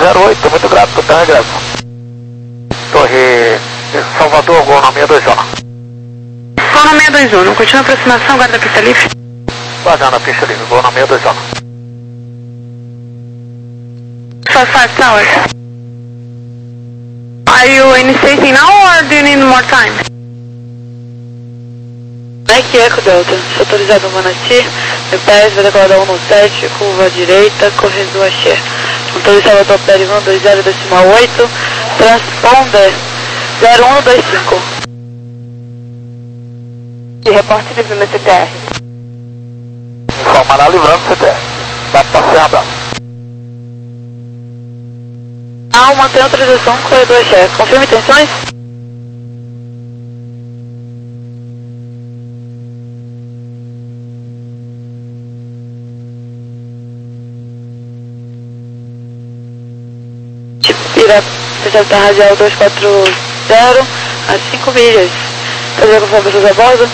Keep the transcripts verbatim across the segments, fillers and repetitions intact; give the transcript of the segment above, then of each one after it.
zero oito, muito grato, até regresso. Torre Salvador, Gol na seis dois um. Gol na seis dois um, não continua a aproximação, guarda a pista livre. Guardando a pista livre, Gol na seis dois um. Five five towers. Are you initiating now or do you need more time? Nike Echo Delta, autorizado Manati, G P S vai decolar da um no sete, curva à direita, correndo Axé. Autorizado Topere um dois zero decimal oito, transponder zero um dois cinco. E reporte livre no C T R. Informará livrando C T R. Dá para ser abraço. Ah, mantém a autorização, corredor Axé. Confirma intenções? Irá fechar a radial dois quatro zero a cinco milhas. Fazer com pessoas a bordo?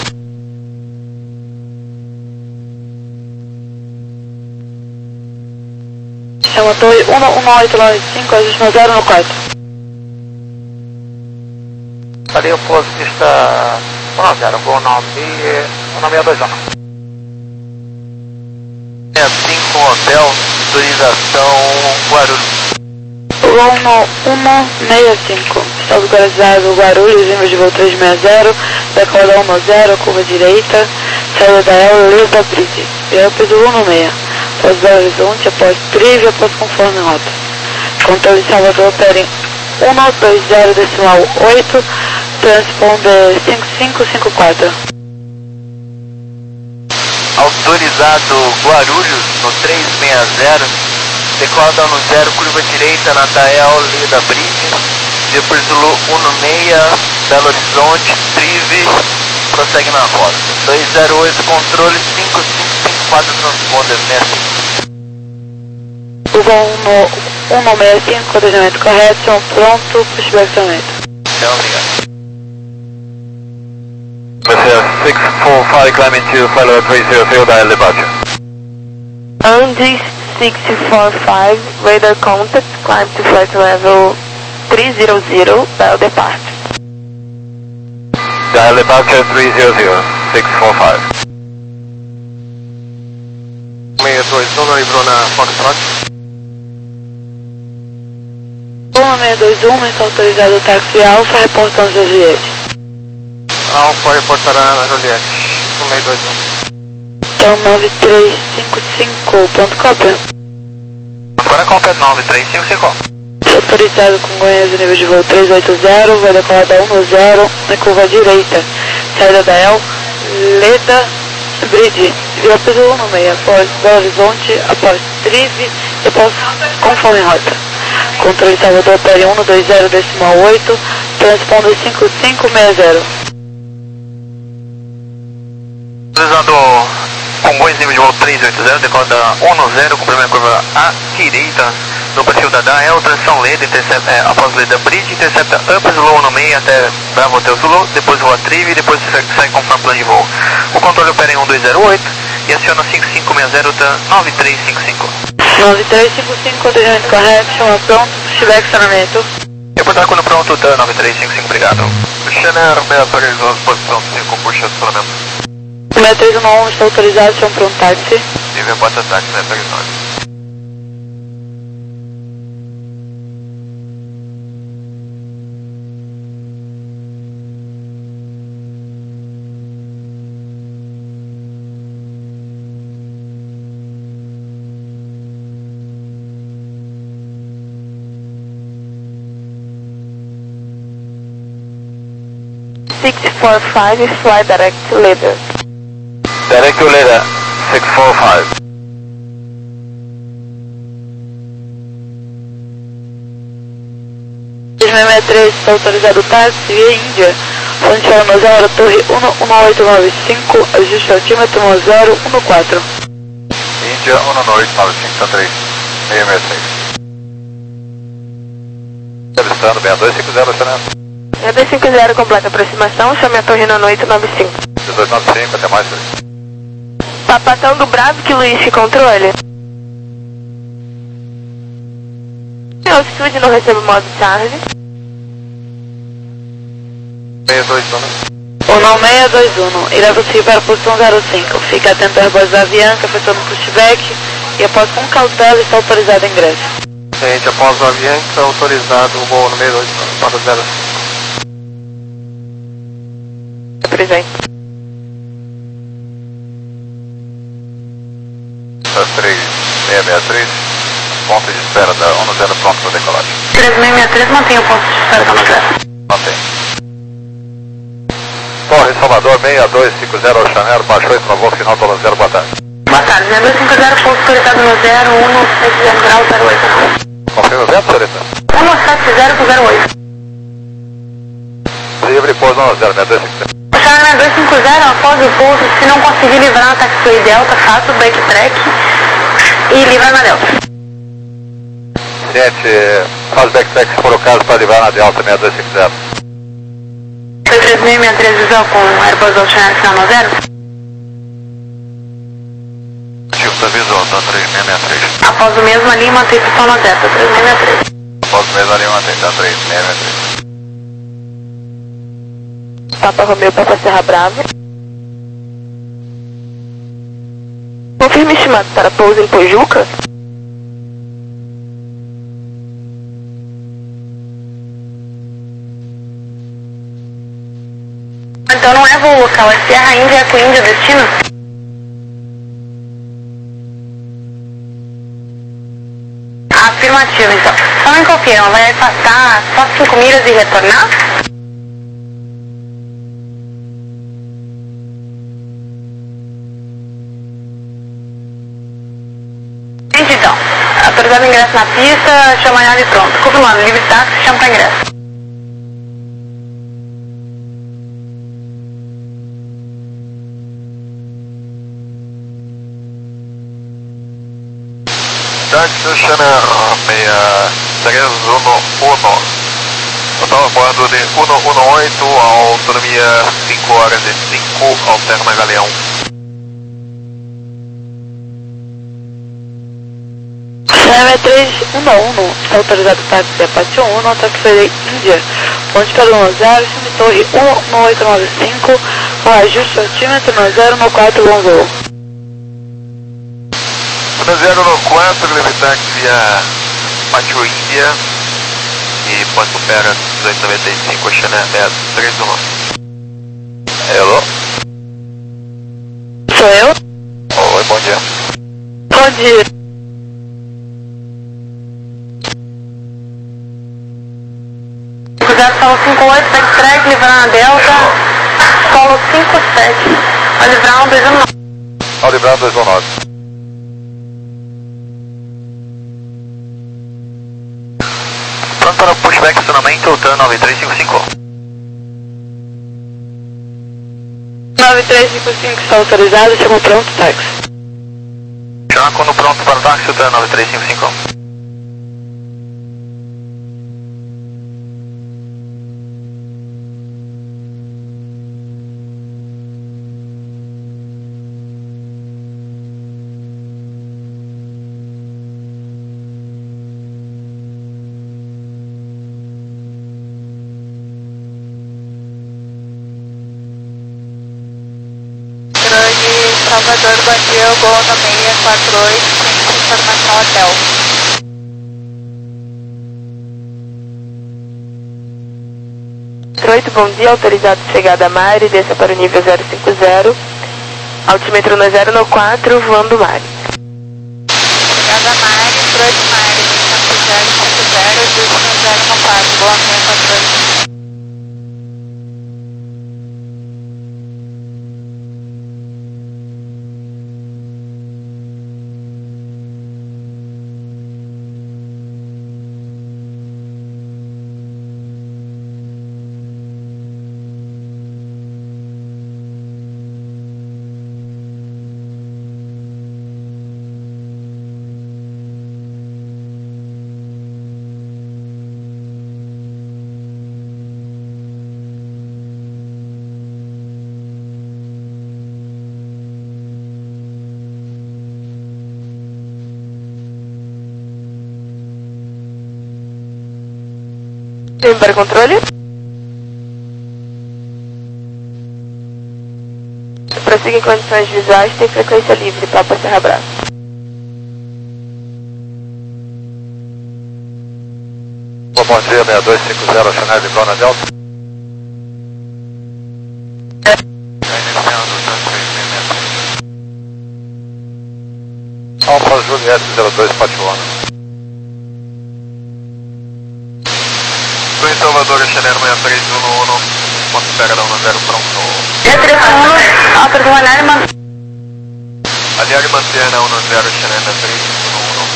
Chama a torre um um oito nove cinco, ajuste zero no quatro. Ali o posto está um zero, Gol na seis dois um. É cinco Hotel, autorização Guarulhos. Gol no um seis cinco, está localizado Guarulhos, nível de voo três seis zero, decola um zero, curva direita, saída da El Lisa Bridge, Airport um seis, após Belo Horizonte, após Trivia, após conforme rota. Controle de Salvador, operem um dois zero decimal oito, transponder cinco cinco cinco quatro. Autorizado Guarulhos no três seis zero. Decola no zero, curva direita, Natael, Lida Bridge, depois Zulu um seis, Belo Horizonte, Trive, prossegue na rota. dois zero oito, controle cinco cinco cinco quatro, transponder sessenta e cinco. O voo no um seis cinco, codejamento correto, são pronto, pushback aumento. Então, obrigado. seis quatro cinco, climbing to Flight três zero zero, dial departure. Andy six four five, radar contact, climb to flight level three zero zero, dial departure. Dial departure três zero zero, seis quatro cinco. seis dois um, livrou na Foxtrot. um seis dois um, está autorizado o táxi Alfa, reportando Juliette. Alfa reportará na Juliette, um seis dois um. Então nove três cinco cinco, ponto cópia. Agora cópia nove três cinco cinco. Autorizado com Goiás, nível de voo três oito zero, vai decolar da um zero, na curva direita. Saída da El, Leda Bridge, vira piso um seis, após Belo Horizonte, após Trive, após conforme rota. Controle Salvador, opere um dois zero decimal oito, transponder cinco cinco seis zero. Utilizando Congonhas nível de voo três oito zero, decola da um zero, com primeira curva à direita, no perfil da D A E L, transição Leda, intercepta, é, após Leda Bridge, intercepta Up Zulu um seis até Bravo Hotel Zulu, depois voa Trive e depois sai conforme plano de voo. O controle opera em um dois zero oito e aciona cinco cinco seis zero da nove três cinco cinco. nove três cinco cinco, codejamento correto, chama pronto, pushback estacionamento. Reportar quando pronto da nove três cinco cinco, obrigado. Xaner seis três um, posição cinco, puxa estacionamento. seis três um um, está autorizado, chama pronto táxi. Nível bota táxi, né, seis nove. six four five, fly direct to Leda. Direct to Leda, six four five. seis três, está autorizado o táxi via Índia. Fonte no zero, torre um um oito nove cinco, ajuste altímetro no zero um quatro. Índia um um oito nove cinco três, seis seis seis. Entrevistando, seis dois cinco zero, estacionamento. seis dois cinco zero, completa aproximação, chame a torre no oito nove cinco. dezoito nove cinco, até mais. Papatão do Bravo, que Luiz, controle. altitude, não recebo modo charge. seis dois um. um seis dois um, irá prosseguir para a posição zero cinco. Fique atento ao Airbus Avianca, efetuando pushback e após com cautela está autorizado o ingresso. Gente, após o Avianca, autorizado o voo número oito, para zero cinco. Presente. três seis seis três, ponto de espera da um zero pronto para decolagem. três seis seis três, mantenha o ponto de espera da um zero. Mantém. Torre Salvador seis dois cinco zero ao Chanel, baixou esse no voo final para zero, boa tarde. Boa tarde, seis dois cinco zero, ponto autorizado no zero um sete zero grau zero oito. Confirma o vento, senhorita? um sete zero zero oito. Livre, pouso no zero seis dois cinco zero. Chanel dois cinco zero, após o pouso, se não conseguir livrar na taxiway Delta, faça o backtrack e livra na Delta. Gente, faz backtrack se for o caso para livrar na Delta seis dois cinco zero. Foi três seis seis três visual com Airbus Ocean final no zero? Tipo, tá visual, tá três seis seis três. Após o mesmo ali, mantém pistão no zero, três seis seis três. Após o mesmo ali, mantém, tá três seis seis três. Papa Romeu, Papa Serra Brava. Confirme estimado para pouso em Pojuca. Então não é voo local, é Serra Índia, Eco Índia, destino? Afirmativo, então. Só me confirma, vai afastar só cinco milhas e retornar? Entendi, então. Autorizado ingresso na pista, chama a nave pronto. Confirmando, livre táxi, chama para ingresso. Taxi Channel seis três um um. Total voando de cento e dezoito, autonomia cinco horas e cinco, alterna Galeão. Chama três um um, está autorizado o táxi Apache um, táxi Índia, ponte para o zero, cima torre um oito nove cinco, com ajuste altímetro no zero no quatro, bom voo. No zero no quatro, livre táxi a Apache Índia e ponte opera dezoito noventa e cinco, Channel seis três um. Hello? Sou eu? Oi, bom dia. Bom dia. zero solo cinco oito, backtrack, livrar na Delta, solo cinco sete, vai livrar um dois um nove. Ao livrar dois um nove. Pronto para o pushback, estacionamento, TAN nove três cinco cinco. nove três cinco cinco está autorizado, chama pronto, táxi. Já quando pronto para o táxi, TAN nove três cinco cinco. Salvador, bom dia, eu vou no seis quatro oito, informação hotel. oito, bom dia, autorizado chegada a Mari, desça para o nível zero cinco zero, altímetro no zero no quatro, voando Mari. Chegada a Mari, oito Mari, desça zero cinco zero, desça no zero no quatro, boa seis quatro oito. Tem para controle? Prossiga em condições visuais, tem frequência livre, Papa Serra Braço. Bom dia, seis dois cinco zero, Chanel de Brona Delta. Alfa Juliette zero dois, Pationa. Em Salvador, Chanel seis três um um, ponto espera da um zero pronto. seis três um um, Alfa do Aliari, mano. Aliari mantém um zero, Chanel seis três um um.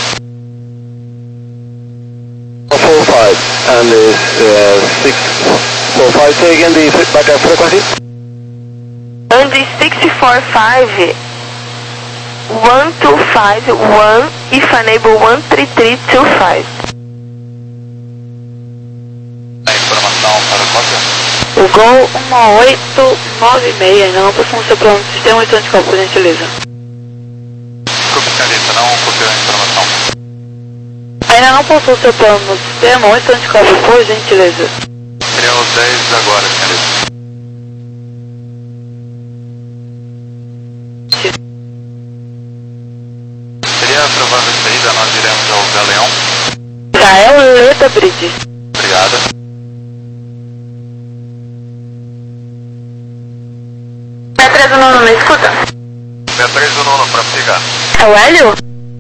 four five, and is uh, six four five, say again the backup frequency? Andy six four five, one two five one, if enable one three three two five. A informação para o cópia. O Gol um oito nove seis, ainda não possui seu plano do sistema oito anticorpo, por gentileza. Desculpe, senhorita, não copiou a informação. Ainda não possui seu plano no sistema oito anticorpo, por gentileza. Seriam os dez agora, senhorita. Seria a provável saída, nós iremos ao Galeão. Israel Leda Bridge. Obrigado. seis três um um, me escuta? seis três um um para pegar. É o Hélio?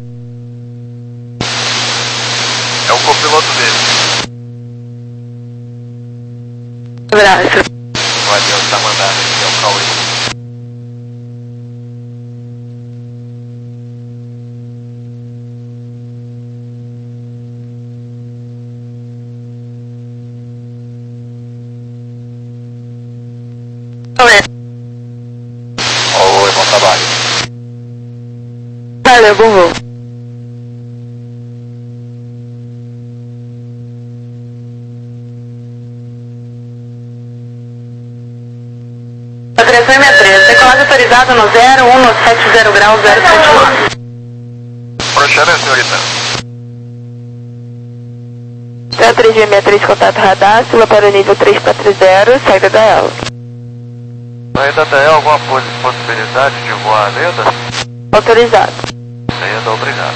É o copiloto dele. Abraço. O Hélio está mandando aqui, é o Cauê. Oi. Oi, bom trabalho. Valeu, bom voo. três seis três, decolagem autorizada no zero um no sete zero graus zero sete um. Procede, senhorita. zero três seis três, contato radar, sua para o nível três quatro zero, saída da ela. Ainda tem alguma possibilidade de voar a Leda? Autorizado. Leda, obrigado.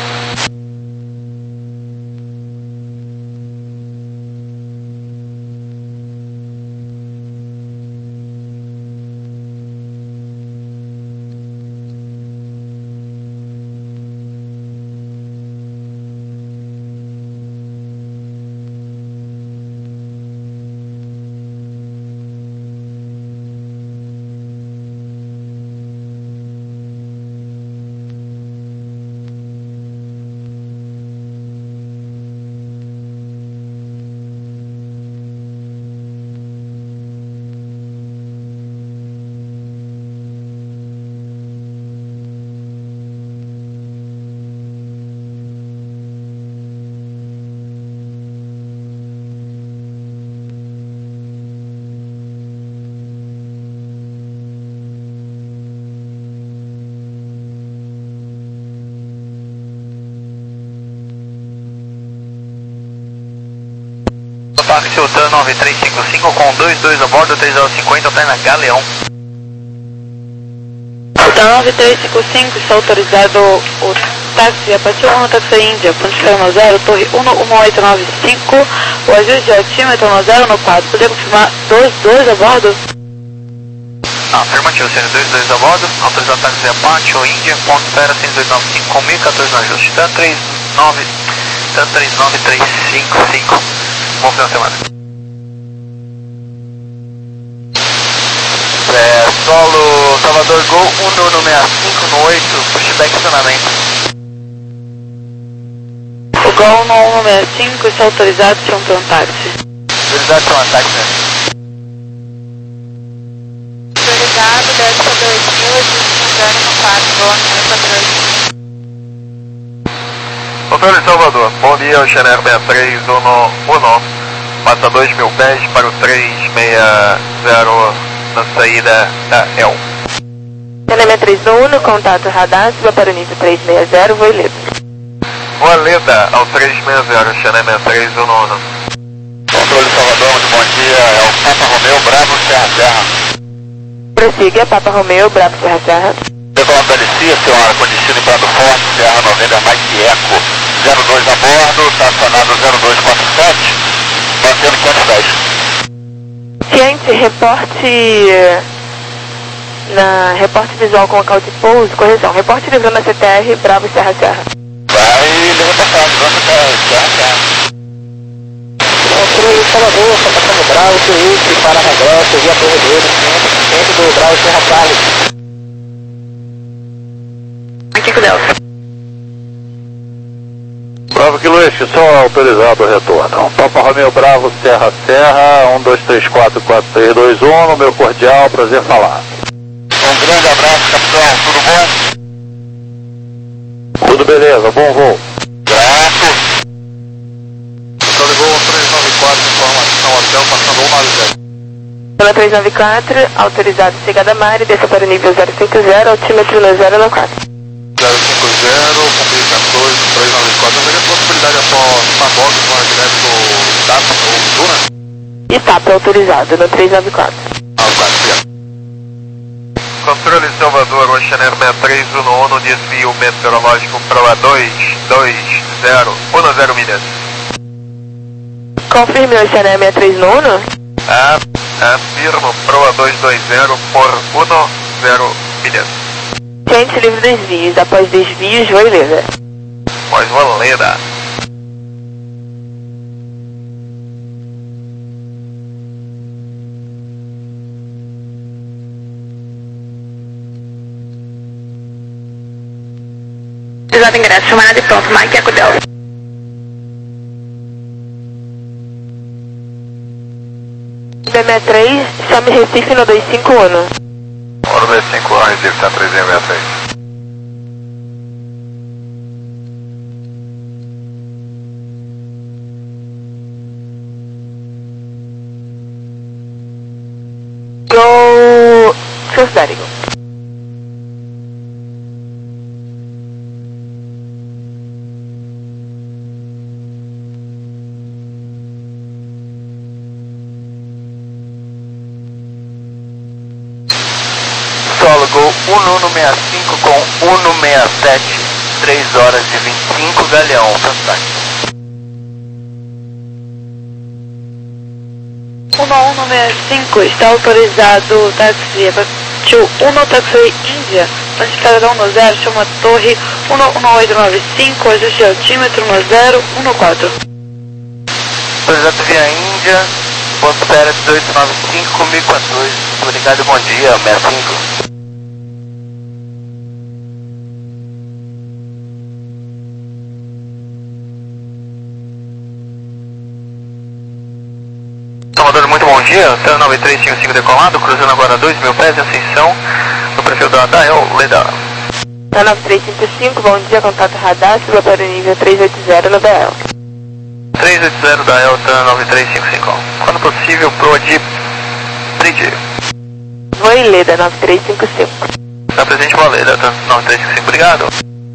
Táxi Utan nove três cinco cinco com dois dois a bordo, três zero cinquenta, está na Galeão. Utan nove três cinco cinco, está autorizado o táxi Apache um, táxi Índia, ponto de no zero, torre um um oito nove cinco, o ajuste de altímetro no zero no quatro, poder confirmar dois dois a bordo? Ah, afirmativo, sendo dois dois a bordo, autorizado táxi Apache ou Índia, ponto espera seis oito nove cinco com mil e quatorze no ajuste, T A N três nove, T A N três nove três cinco cinco. Bom final de semana. É, solo Salvador Gol um no seis cinco no oito, pushback estacionamento. O Gol no um seis cinco está autorizado para um táxi. Autorizado para um ataque, né? Autorizado, Delta dois mil, zero no quatro, boa noite, Controle de Salvador, bom dia, Chanel seis três um um. Passa dois mil pés para o três seis zero na saída da E L. Chanel seis três um um, contato radar, suba para o nível três seis zero, voo Leda. Boa Leda ao três seis zero, Chanel seis três um um. Controle de Salvador, dia, é o Papa Romeu Bravo Serra Serra. Prossiga, Papa Romeu, Bravo Serra Serra. Decolando da Alicia, seu ar-condicionado em Prado Forte, Serra noventa Mike Eco, zero dois a bordo, estacionado zero dois quatro sete, mantendo quinhentos e dez. Ciente, reporte na reporte visual com local de pouso, correção, reporte livrando a C T R, Bravo Serra Serra. Vai levantar, livrando a Serra Serra. Construir Salvador, Santa Cruz Bravo, Q I, para regresso, via Torre Doido, centro do Bravo Serra Carlos. Aqui com o Delta. Bravo Kilo Este, só autorizado o retorno. Papa Romeu Bravo, Serra Serra, um dois três quatro quatro três dois um, no meu cordial, prazer falar. Um grande abraço, capitão, tudo bom? Tudo beleza, bom voo. Grato. Só ligou um três nove quatro, informação hotel, passando um nove zero. Pela três nove quatro, autorizado chegada a Mari, desça para o nível zero cinco zero, altímetro no zero nove quatro. zero cinco zero, comunicações, três nove quatro, não teria possibilidade de só Sabox, não é direto do D A P ou Duna? E T A P autorizado no três nove quatro. Ah, obrigado. Controle Salvador, Oceaner sessenta e três um, desvio meteorológico para dois dois zero um zero milhas. Confirme o Oceaner sessenta e três no um. Ah, afirmo, Proa dois dois zero por um zero milhas. Ciente, livre dos desvios, após desvios, voe livre. Pois valida. Exato ingresso, chamada de pronto, Mike Eco Delta. B sessenta e três, chame Recife no dois cinco um. Hora dois cinco um, Recife, tá três sessenta e três. Go... Sociedade. Solo Gol um um seis cinco com um um seis sete, três horas e vinte e cinco, Galeão, fantástico. um um seis cinco, está autorizado táxi to um Taxi Índia, na escada um zero, chama Torre um um oito nove cinco, ajuste altímetro no zero um quatro. Autorizado via Índia, ponto espera dezoito nove cinco, comigo quatorze, obrigado, bom dia, sessenta e cinco. Salvador, muito bom dia, Céu nove três cinco cinco decolado, cruzando agora dois mil pés de ascensão, no perfil da Dael, Leda. Na nove três cinco cinco, bom dia, contato radar, suba para o nível três oito zero na Dael. três oito zero da Elta nove três cinco cinco. Quando possível, proa de Bridge. Voe Leda nove três cinco cinco. Está presente uma Leda, nove três cinco cinco, obrigado.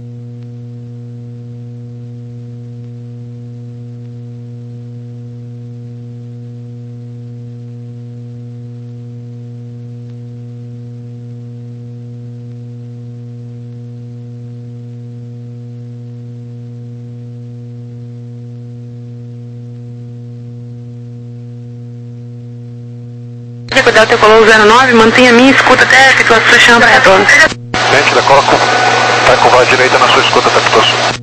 Delta Colou zero nove, mantenha a minha escuta até efetuar sua chama para retorno. Gente, decola com... vai curvar a direita na sua escuta até que sul.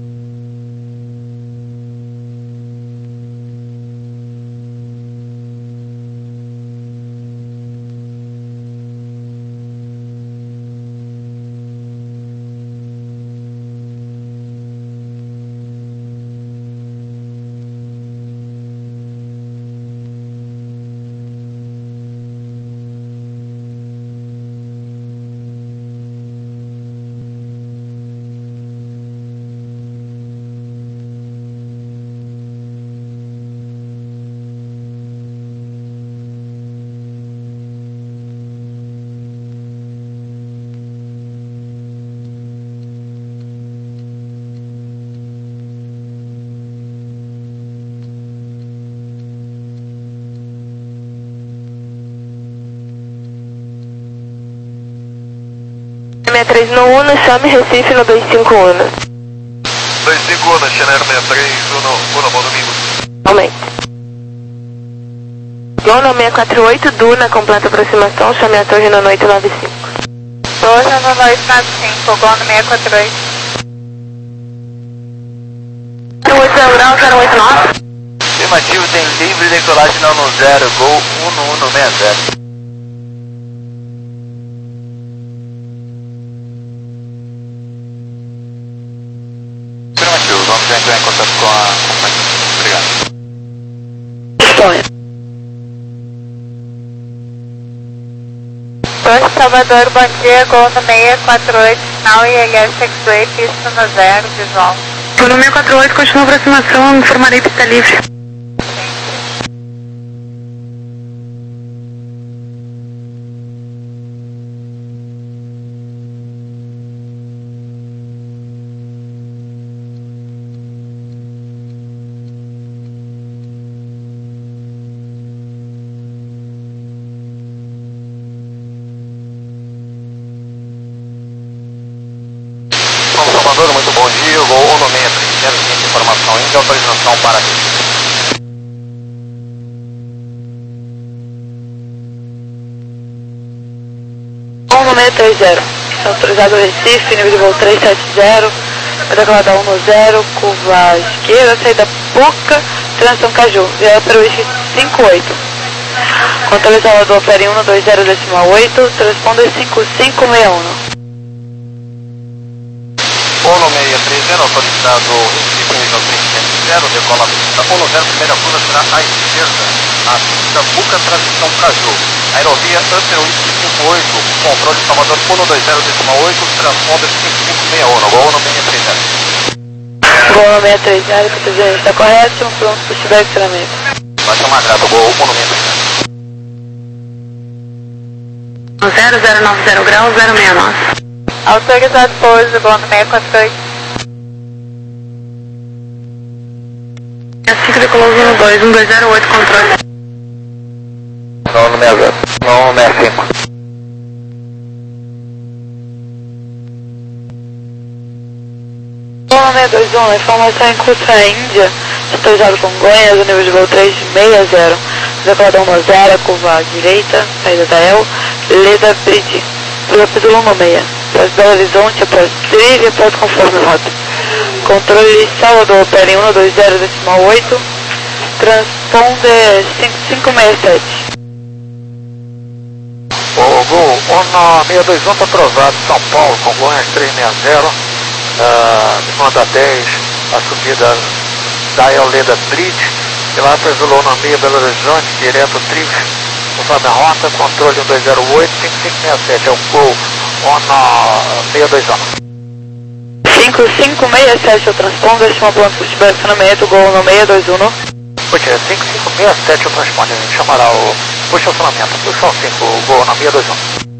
sessenta e três no Uno, chame Recife no vinte e cinco Uno. vinte e cinco Uno, Channel sessenta e três, Uno, Uno, bom domingo. Aumente. Gol no seiscentos e quarenta e oito, Duna, completa aproximação, chame a torre no noite noventa e cinco. Torre no noite noventa e cinco, gol no seiscentos e quarenta e oito. zero oito zero grau, zero oito nove. Afirmativo, tem livre decolagem não no zero, Gol Uno, Uno, sessenta e zero. Afirmativo, vamos entrar em contato com a companhia. Obrigado. Espanha. Torre Salvador, bom dia, gol no seiscentos e quarenta e oito, sinal I L S X-Ray, pista no zero, visual. Por no seiscentos e quarenta e oito, continua a aproximação, informarei pista livre. Salvador, muito bom dia, Gol Uno sessenta e três, quero seguinte informação, ainda autorização para Recife. Uno seiscentos e trinta, está autorizado Recife, nível de voo trezentos e setenta, vai decolar da Uno zero, curva esquerda, saída Puca, transição Caju, vier para o Whisky cinco oito. Controle Salvador, opere Uno dois zero decimal oito, transponder cinco cinco seis um. Uno seiscentos e trinta, autorizado Recife, nível trezentos e setenta, decola pista Uno zero, primeira curva será à esquerda, na pista Puca, transição Caju. Aerovia Upper Whisky cinco oito, controle Salvador Uno dois zero decimal oito, transponder cinco cinco seis um, Gol Uno seiscentos e trinta. Gol Uno seiscentos e trinta, presidente, está correto, pronto para estiver de treinamento. Vai chamar grato, Gol Uno seiscentos e trinta. zero zero nove zero grau, zero seis nove. Autorizado pouso, gol no seiscentos e quarenta e oito. É cinco decolou Uno dois, um dois zero oito, controle. Não, no sessenta, não, no sessenta e cinco. Uno seiscentos e vinte e um, informação em curso à Índia, autorizado Congonhas, nível de voo trezentos e sessenta, decolada Uno zero, curva à direita, saída da El, Leda Bridge, capítulo Uno seis, após Belo Horizonte, após trilha, após conforme rota. Controle Salvador, opere Uno dois zero decimal oito, transponder cinco cinco seis sete. O Gol Uno seiscentos e vinte e um está aprovado, São Paulo, Congonhas trezentos e sessenta, uh, me manda dez, a subida da Eoleda Bridge, e lá para o Uno seis Belo Horizonte, direto Trif, conforme a rota, controle um dois zero oito, cinco cinco seis sete, é o Gol Uno seiscentos e vinte e um. cinco cinco seis sete, o transponder, estima pronto para estiver de funcionamento, Gol Uno seiscentos e vinte e um. Puxa, cinco cinco seis sete o transponder, a gente chamará o... Puxa o funcionamento, puxa o cinco, o Gol Uno seiscentos e vinte e um.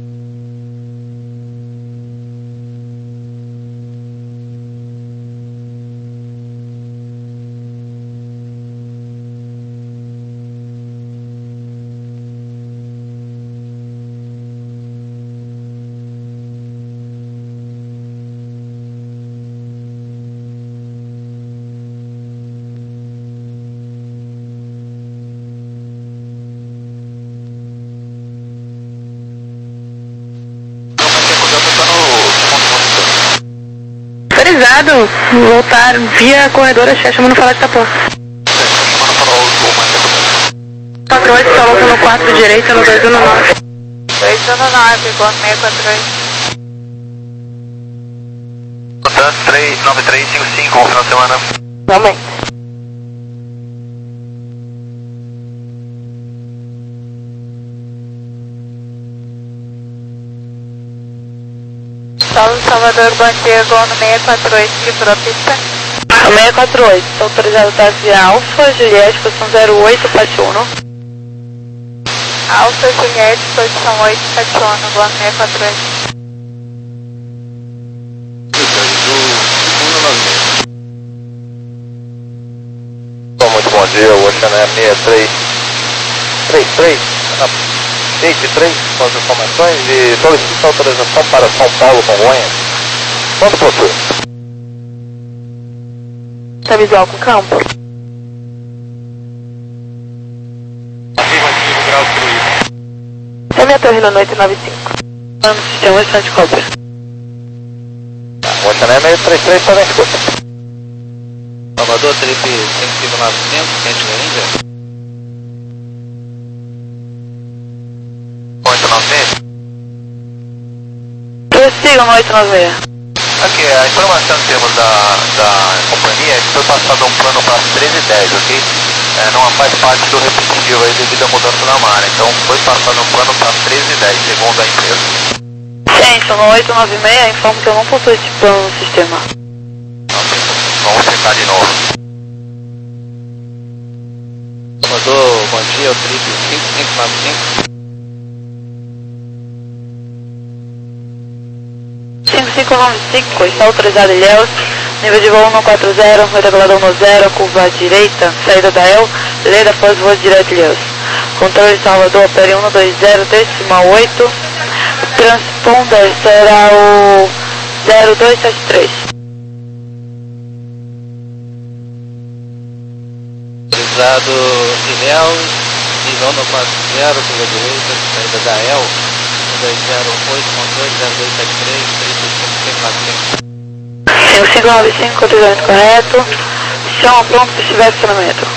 Autorizado, voltar via corredora Checha, no falar de Itapó. quatro oito, salão no quatro, direita, no dois um nove. dois um nove, gol no seiscentos e quarenta e oito. três nove três cinco cinco, bom final de semana. Realmente. Salve Salvador, bom dia, gol no seiscentos e quarenta e oito, livrou a pista. seiscentos e quarenta e oito, está autorizado taxi Alfa, Juliette, posição zero oito, Pátio um. Alfa Juliette, posição oito, Pátio um, gol no seiscentos e quarenta e oito. Muito bom dia, o Ocean é sessenta e três, trinta e três, na Take três com as informações e solicita autorização para São Paulo, Congonhas. Quando possui? Tá visual com campo? Afirmativo, grau fluido. É minha torre na noite nove cinco. No sistema de cópia. O Oceané meio três três está na escuta. Salvador, Trip cinco cinco nove cinco, quente da Índia. oito nove seis. Prossigam no oito nove seis. Aqui, a informação que temos da, da companhia é que foi passado um plano para as treze e dez, ok? É, não faz parte do repetitivo aí devido à mudança da maré. Então foi passado um plano para as treze e dez, segundo a empresa. Centro, no oito nove seis, informo que eu não possuo esse plano no sistema. Ok, vamos tentar de novo. Salvador, bom dia, o Trip cinco cinco nove cinco. cinco cinco nove cinco, está autorizado Ilhéus, nível de voo um quatro zero, regulador um zero, curva à direita, saída da E L, leda após voo direto Ilhéus. Controle de Salvador, opere um dois zero, decimal oito, transponder será o zero dois sete três. Autorizado Ilhéus, nível um quatro zero, curva direita, saída da E L. um dois zero oito, controle zero dois sete três, três cinco cinco nove cinco. cinco cinco nove cinco, controle correto. Chama pronto se estiver acionamento.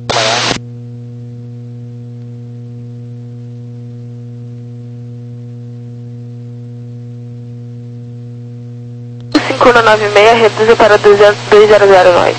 cinco um nove seis, reduza para dois zero zero nove.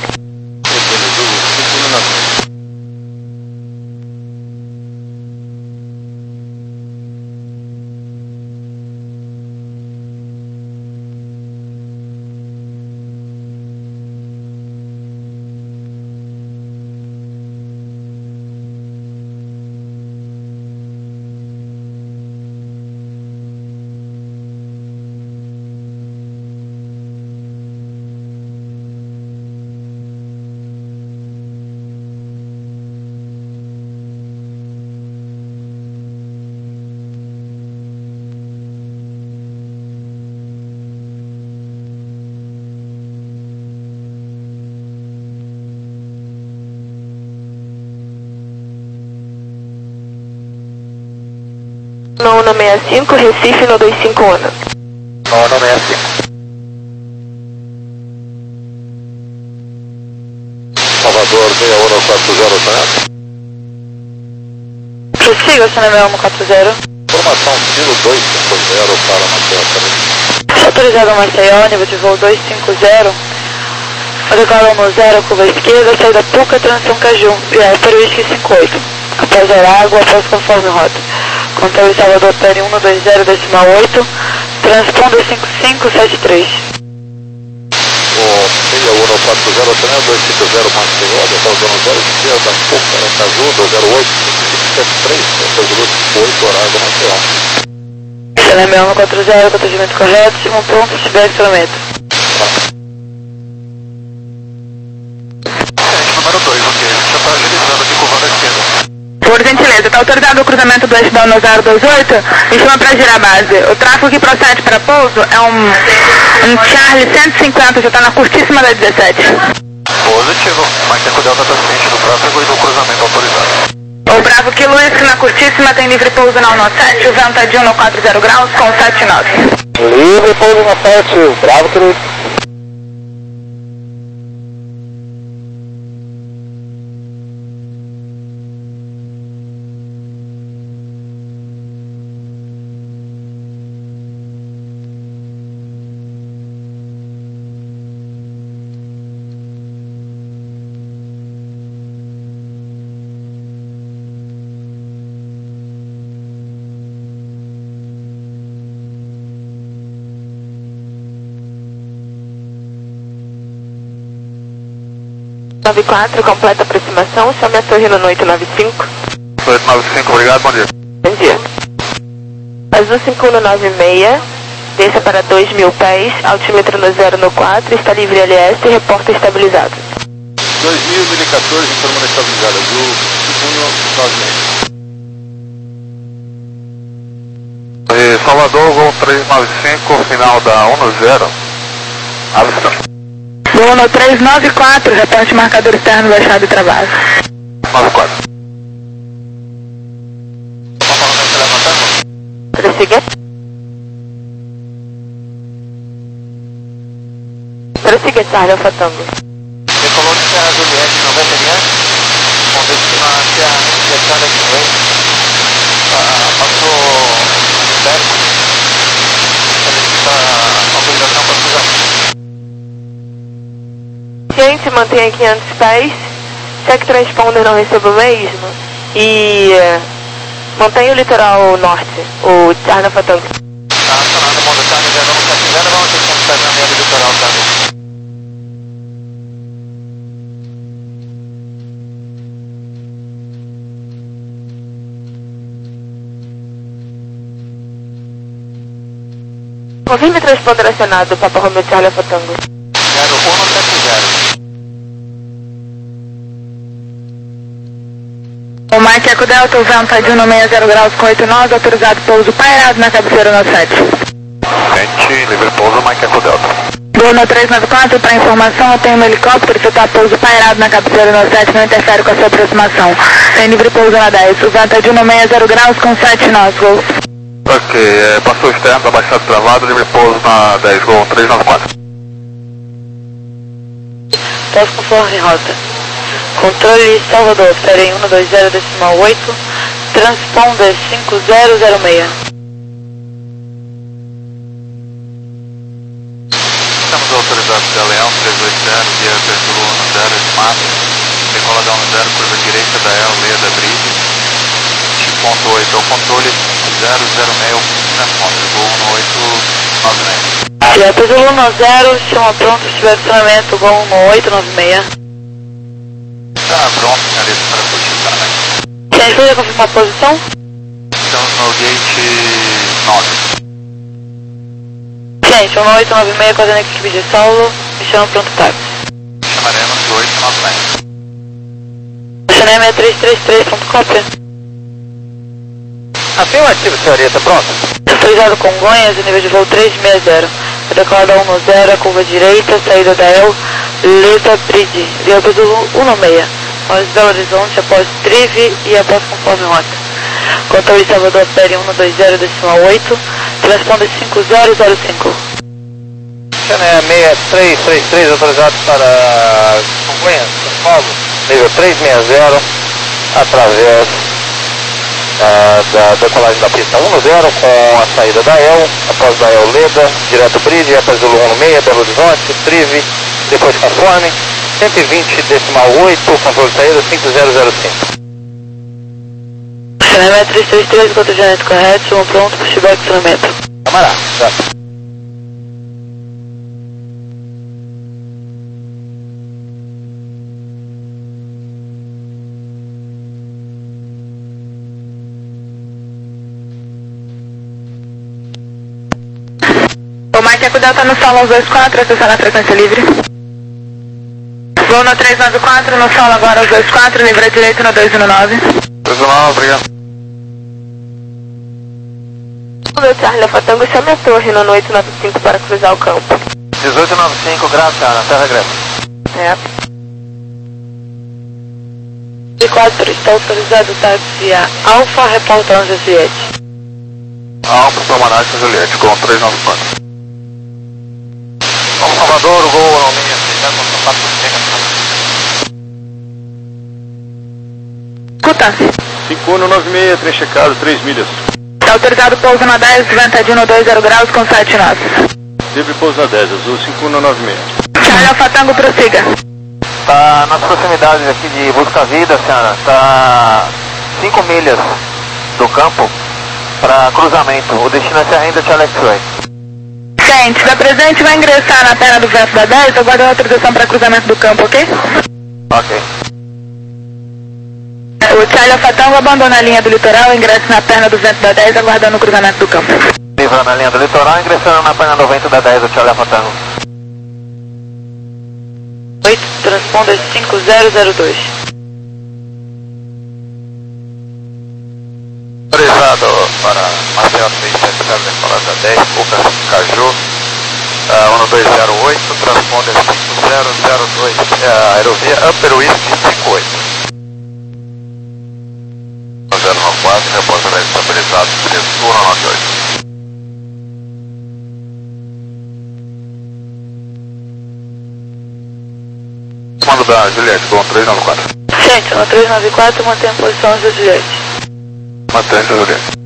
No um seis cinco, Recife no dois cinco um. No um seis cinco. Salvador, seis um quatro zero, certo? Prossiga, acionamento um quatro zero. Informação, Kilo dois cinco zero para Maceió. Está autorizado Maceió, nível de voo dois cinco zero. Adequado no zero, curva esquerda, saída Puca, transição Caju. E é para o Whisky cinco oito. Após água, após conforme rota. Controle Salvador, P R um dois zero, decimal oito. Transponder cinco cinco sete três. O seis um quatro zero, Oceané dois cinco zero, Maceió, adequado no zero esquerda, Puca, Caju, dois zero oito, cinco cinco sete três. Controle oito, horário, Maceió. Acionamento um quatro zero, contingimento correto, segundo pronto, se tiver acionamento. Número dois, ok. A gente já está agilizando aqui com o da esquerda. Por gentileza, está autorizado o cruzamento do eixo da Uno zero dois oito, em cima para girar a base. O tráfego que procede para pouso é um, um Charlie cento e cinquenta, já está na curtíssima da dezessete. Positivo, mas tem cuidado da frente do tráfego e do cruzamento autorizado. O Bravo Kilo Whisky na curtíssima tem livre pouso na Uno sete, o vento é de um quatro zero graus com sete nove. Livre pouso na sete, Bravo Kilo. nove quatro, completa aproximação, chame a torre no oito nove cinco. oito nove cinco, obrigado, bom dia. Bom dia. Azul cinco um nove seis, desça para dois mil pés, altímetro no zero no quatro, está livre L S, reporta estabilizado. dois mil e quatorze, informando estabilizado, Azul cinco um nove seis. Salvador, Gol três nove cinco, final da um zero. Avistando. Gol no três nove quatro, reporte marcador externo baixado e travado. nove quatro. Prossiga. Prossiga, Charlie Alfa Tango. Decolou de Serra Juliette noventa diante, com destino a Serra Alexander Express. Passou Ibérico. Solicita autorização para cruzamento. Gente, mantenha quinhentos pés. Check transponder não recebe o mesmo. E mantenha o litoral norte, o Charlie Alfa Tango. Está acionando o modo Charlie zero um sete zero, vamos ter que pés na meia do litoral também. Confirme transponder acionado, Papa Romeo Charlie Alfa Tango. zero um sete zero. O Mike Eco Delta, o vento de um seis zero graus com oito nós, autorizado pouso pairado na cabeceira no sete. Gente, livre pouso, Mike Eco Delta. Gol no três nove quatro, para informação, eu tenho um helicóptero, você está pouso pairado na cabeceira no sete, não interfere com a sua aproximação. Tem livre pouso na dez, o vento é de um seis zero graus com sete nós, gol. Ok, é, passou externo, tá baixado travado, livre pouso na dez, Gol três nove quatro. Posso conforme rota. Controle Salvador, Ferem um dois zero decimal oito, transponder cinco zero zero seis. Estamos autorizados da Leão três oito zero, via Pertulu um zero de mata, decola da um zero, curva direita da El, meia da Bride, ponto oito ao controle, zero zero seis, transponder, Gol um oito nove seis. Via Pertulu um zero, chama pronto, se tiver acionamento, Gol um oito nove seis. Tá pronto, senhorita, para posicionar, né? Gente, pode confirmar a posição? Estamos no gate nove. Gente, um oito nove seis, coordenando a equipe de Saulo, me chama pronto táxi. Chamaremos de oito nove seis. Acionamento é três três três, ponto cópia. Afirmativo, senhorita, pronto. Autorizado Congonhas, nível de voo três seis zero. Decolada um zero, a curva direita, saída da El, Leda Bride, via Pertulu um seis. Após Belo Horizonte, após Trive e após conforme rota. Controle Salvador, Pere um dois zero decimal oito, transponder cinco zero zero cinco. Chané seis três três três, autorizado para Congonhas, São Paulo, nível três seis zero, através uh, da decolagem da pista um zero com a saída da El, após da El Leda, direto Bride, após do um seis, Belo Horizonte, Trive, depois conforme, cento e vinte decimal oito, controle de saída cinco zero zero cinco. Acionamento três três três, coordenamento correto, chama pronto, pushback acionamento. Camarada, já. O Mike Eco Delta no solo um dois quatro, acessando a frequência livre. Vou no três nove quatro, no solo agora um dois quatro, livre à direita no dois um nove. dois um nove, obrigado. O meu Charlie Alfa Tango chama a torre no oito nove cinco para cruzar o campo. dezoito noventa e cinco, graças, até regresso. É. E quatro, está autorizado o táxi a Alfa, reporta onze Juliette. Alfa, Palmanar, Juliette, Gol três nove quatro. Vamos Salvador, o Gol ao meio, fechando no sapato do Escuta. cinco um nove seis, trem checado, três milhas. Está autorizado pouso na dez, vento de um dois zero graus com sete nós. Livre pouso na dez, azul cinco um nove seis. Charlie Alfa Tango, prossiga. Está nas proximidades aqui de Busca Vida, senhora. Está cinco milhas do campo para cruzamento. O destino é Serra Charlie X-Ray. Gente, da presente vai ingressar na perna do vento da dez, aguardando autorização para cruzamento do campo, ok? Ok. O Charlie Alfa Tango abandona a linha do litoral, ingressa na perna do vento da dez, aguardando o cruzamento do campo. Livrando a linha do litoral, ingressando na perna do vento da dez, o Charlie Alfa Tango. oito, transponder cinco zero zero dois. Autorizado para zero seis sete zero, decolada dez, Boca Caju, uh, um dois zero oito, transponder cinco zero zero dois, uh, aerovia Upper Whisky cinco oito. zero nove quatro, repórter estabilizado, Sul nove oito. Comando da Juliette, com três nove quatro. Gente, no três nove quatro, mantém a posição da Juliette. Mantém a Juliette.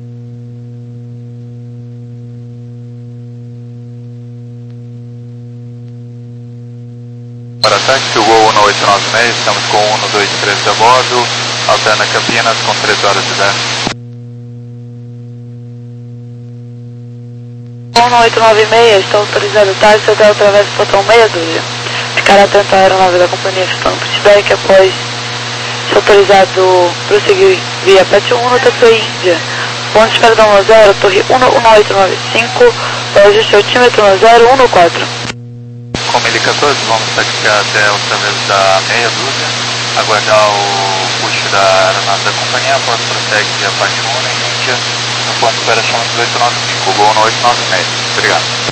Para táxi, o Gol um oito nove seis, estamos com um dois três a bordo, alterna Campinas com três horas de dez. um oito nove seis, está autorizado o táxi até o travesso botão meia dúzia. Ficar atento à aeronave da companhia efetuando pushback após ser autorizado prosseguir via P um no T P I Índia. Ponto de espera da um zero, torre um um oito nove cinco, para ajuste altímetro um zero um quatro. Com mil e quatorze, vamos taxiar até o travesso da meia dúzia, aguardar o push da aeronave da companhia, após prossegue via P um em Índia, no ponto de espera chama oito nove cinco, Gol um oito nove seis. Obrigado.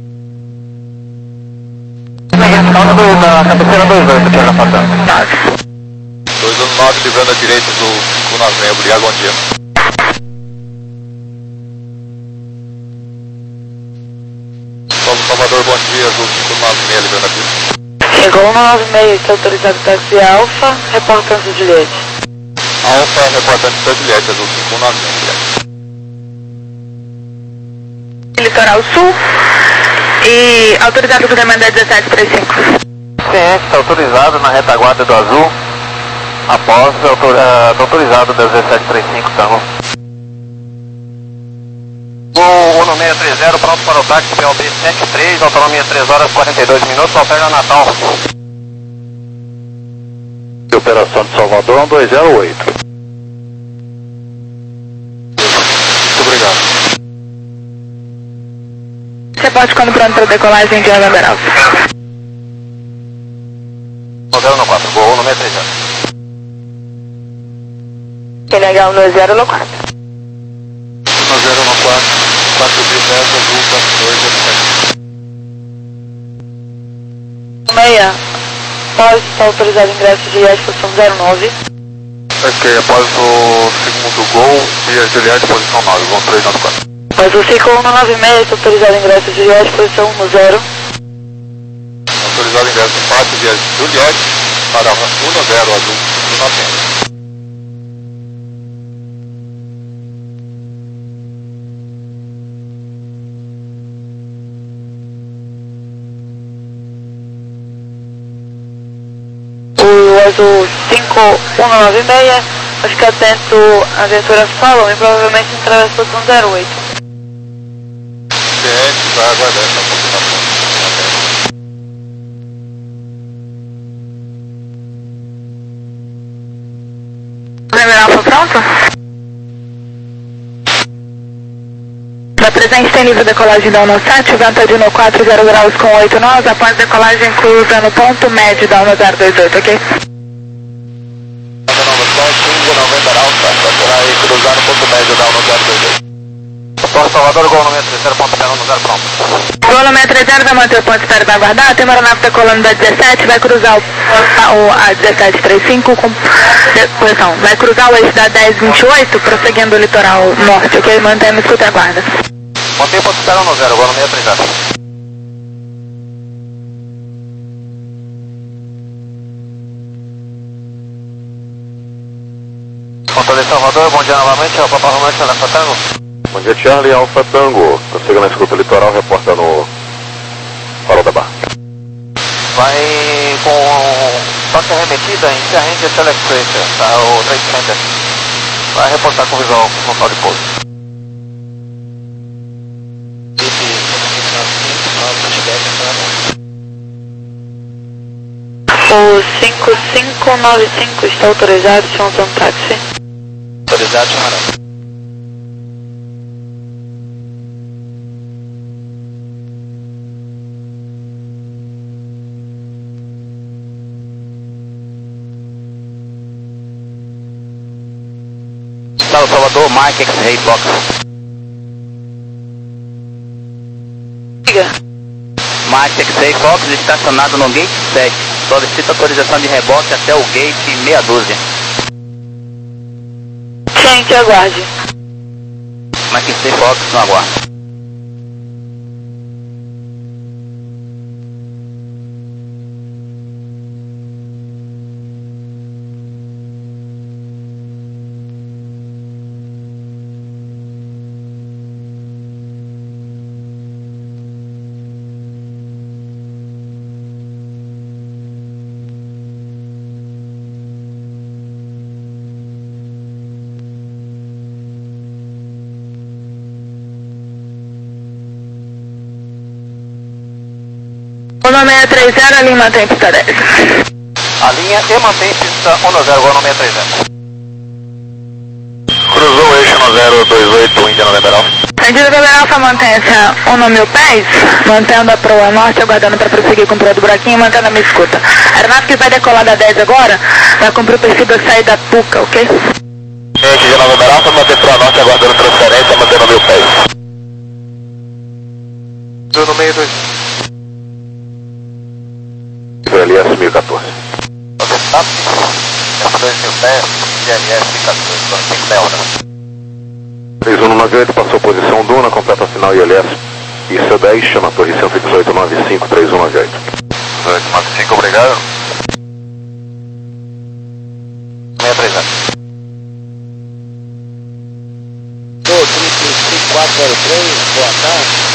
Na cabeceira dois oito, aqui na Fatana. dois um nove, livrando a direita do cinco nove seis, obrigado, bom dia. Salvador, bom dia, Azul cinco nove seis, livrando a pista. Chegou um nove seis, está autorizado o táxi Alfa, reportando Juliette. Alfa, reportando da Juliette, Azul cinco nove seis, Juliette. Litoral Sul e autorizado para demanda dezessete trinta e cinco. Ciente, está autorizado na retaguarda do Azul, após autor, uh, autorizado dezessete trinta e cinco, Tango. Gol um seis três zero, pronto para o táxi P O B sete três, autonomia três horas e quarenta e dois minutos, alterna Natal. Operação de Salvador um dois zero oito. Muito obrigado. Reporte quando pronto para decolagem de Orlando Alfa. zero quatro, Gol um seis três zero. L H um dois zero no quatro. um zero quatro, quatro mil dez, Azul quatro dois zero sete. Meia, pode estar autorizado o ingresso de Juliette, posição zero nove. Ok, após o segundo Gol e a Juliette, posição nove, Gol três nove quatro. Mas o cinco um nove seis, está autorizado o ingresso de Juliette, posição um zero. Autorizado o ingresso em parte via Juliette para um zero, Azul cinco nove seis. O azul cinco um nove seis, vai ficar atento à aventura Follow e provavelmente através da posição zero oito. Ciente, vai aguardar essa confirmação. General, foi pronto? Da presente tem livre decolagem da Uno sete, vento de no quatro zero graus com oito nós, após decolagem cruza no ponto médio da Uno zero dois oito, ok? noventa Alfa, vai cruzar no ponto médio da Uno zero dois oito. Porto Salvador, Gol número três zero, ponto zero, Uno zero pronto. Gol número três zero, vai manter o ponto de espera para aguardar, tem uma aeronave decolando da dezessete, vai cruzar o, o a dezessete trinta e cinco com posição, vai cruzar o eixo da dez vinte e oito, prosseguindo o litoral norte, ok? Mantendo escuta e aguarda. Mantém o ponto de espera Uno zero, Gol número três zero. Controle de Salvador, bom dia novamente, é o Papa Romântico na Alfa Tango. Bom dia, Charlie, Alfa Tango. Prossiga na escuta litoral, reporta no Farol da Barra. Vai com toque arremetida em Serrente Select Tracer, tá? O Trade Center. Vai reportar com visual com local de pouso. O cinco cinco nove cinco está autorizado, chama um táxi. Autorizado, chamarão. Salvador, Mike X-Ray Box. Taxi Fox estacionado no gate sete. Solicita autorização de reboque até o gate meia dúzia. Gente, aguarde. Taxi Fox no aguardo. um seis três zero, a linha mantém pista dez. A linha e mantém pista um zero, igual no seis três zero. Cruzou o eixo um zero dois oito, Índia November Alpha. Sentido November Alpha, mantenha-se um mil pés, mantendo a proa norte, aguardando para prosseguir com o proa do buraquinho e mantendo a minha escuta. A aeronave que vai decolar da dez agora, vai cumprir o perfil da saída da Puca, ok? Índia November Alpha, mantém proa norte, aguardando transferência, mantendo mil pés. No meio dois. L S mil e quatorze. dois mil pés, G L S quatorze, três um nove oito, passou posição Duna, completa final I L S. I C dez, chama a torre cento e dezoito nove cinco, três um nove oito. dezoito nove cinco, obrigado. seis três zero. cinco quatro zero três, boa tarde.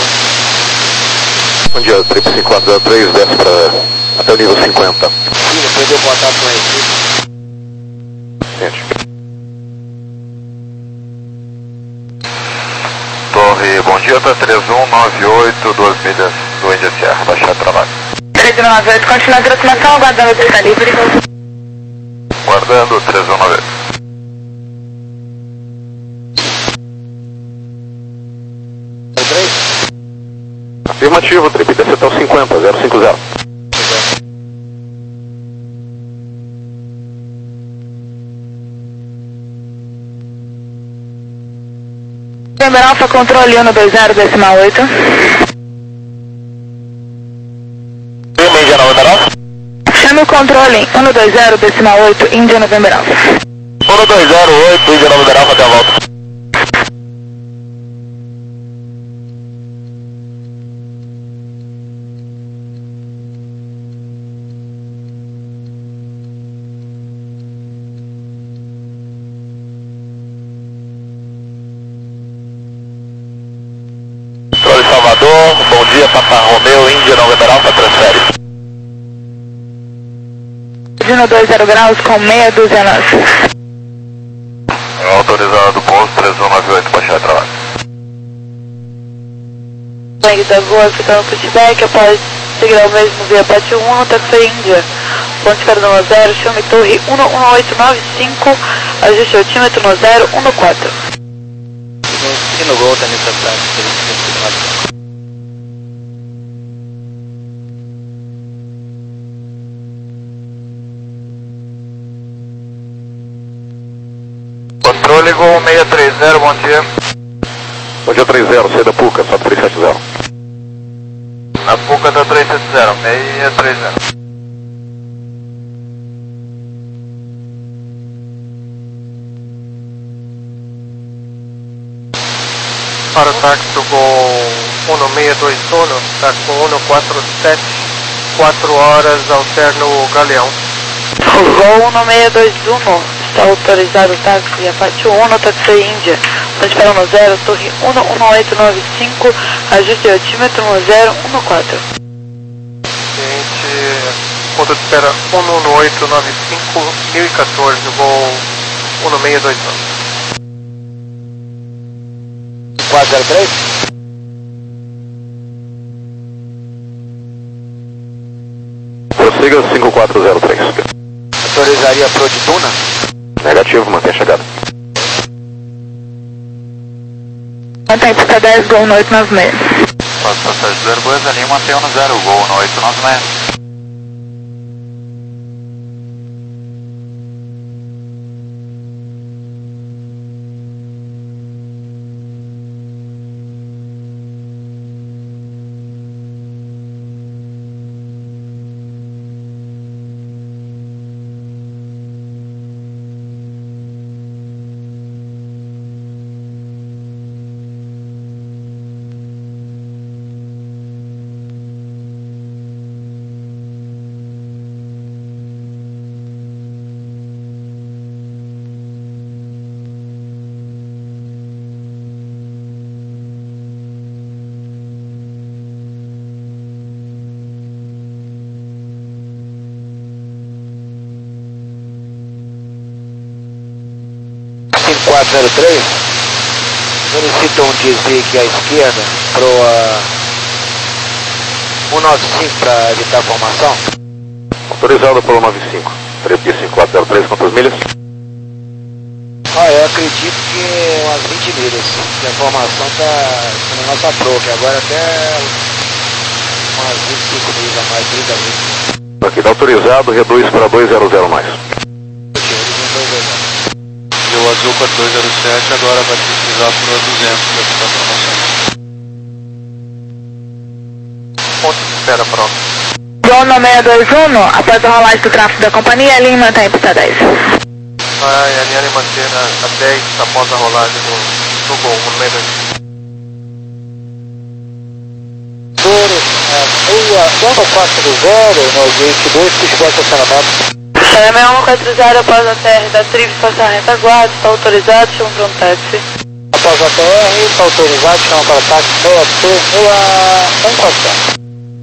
Bom dia, triplo cinco quatro zero três, desce para até o nível cinquenta. Sim, depois eu botar com a equipe. Gente. Torre, bom dia, tá três um nove oito, duas milhas do Índia Sierra, baixar trabalho. três um nove oito, continua a aproximação, aguardando a pista livre. Guardando, três um nove oito. Afirmativo, trip, desce até o cinquenta, zero cinco zero. November Alpha, controle um dois zero, decimal oito. Índia November Alpha. Chame o controle um dois zero, decimal oito, Índia November Alpha. um dois zero oito, Índia November Alpha, até a volta. Salvador, bom dia, Papa Romeu, Índia November Alpha, transfere. um dois zero graus com meia dúzia nossa. Autorizado, pouso, três um nove oito, baixar trabalho. Bang da Goa, ficando no pushback, após seguir ao mesmo via Pátio um, no Taxi Índia. Ponte Cardão zero, chame torre um um oito nove cinco, ajuste altímetro no zero um quatro. E no gol também para trás. Controle Gol seis três zero, bom dia. Bom dia, três zero, saída Puca, só três sete zero. Na Puca da três sete zero, seis três zero. Para o táxi com um seis dois um, está com um quatro sete, quatro horas, alterno o Galeão. Gol um seis dois um, está autorizado o táxi via Pátio um, no Taxi Índia. Ponte Cardão zero, torre um um oito nove cinco, ajuste altímetro no zero um quatro. Gente, ponto de espera um um oito nove cinco, mil e quatorze, voo um seis dois um. quatro zero três? Prossiga cinco quatro zero três. Autorizaria pro de Duna? Negativo, mantém a chegada. Mantém pista dez, gol no oito nove seis. Pode passar de zero, boas, a linha mantém no zero, Gol no oito nove seis. quatro zero três, solicita um desvio aqui à esquerda pro uh, um nove cinco para evitar a formação. Autorizado pelo nove cinco. três cinco quatro zero três, quantas milhas? Ah, eu acredito que umas vinte milhas. Que a formação está na nossa pro, que agora até umas vinte e cinco milhas a mais, trinta milhas. Aqui, está autorizado, reduz para dois zero zero mais. E o azul quatro dois zero sete agora vai precisar por duzentos para ficar a formação. Ponto de espera, pronto. Zona seis dois um, após a rolagem do tráfego da companhia, linha mantém pista dez. Vai alinhar e manter a, a dez após a rolagem do, do gol, no meio do... Zona quatro zero, no gate dois, puxa para estacionamento. É seis um quatro zero após a T R da Trips passar a retaguarda, está autorizado, chama para um táxi. Após a T R, está autorizado, chama para táxi, meia seis um quatro.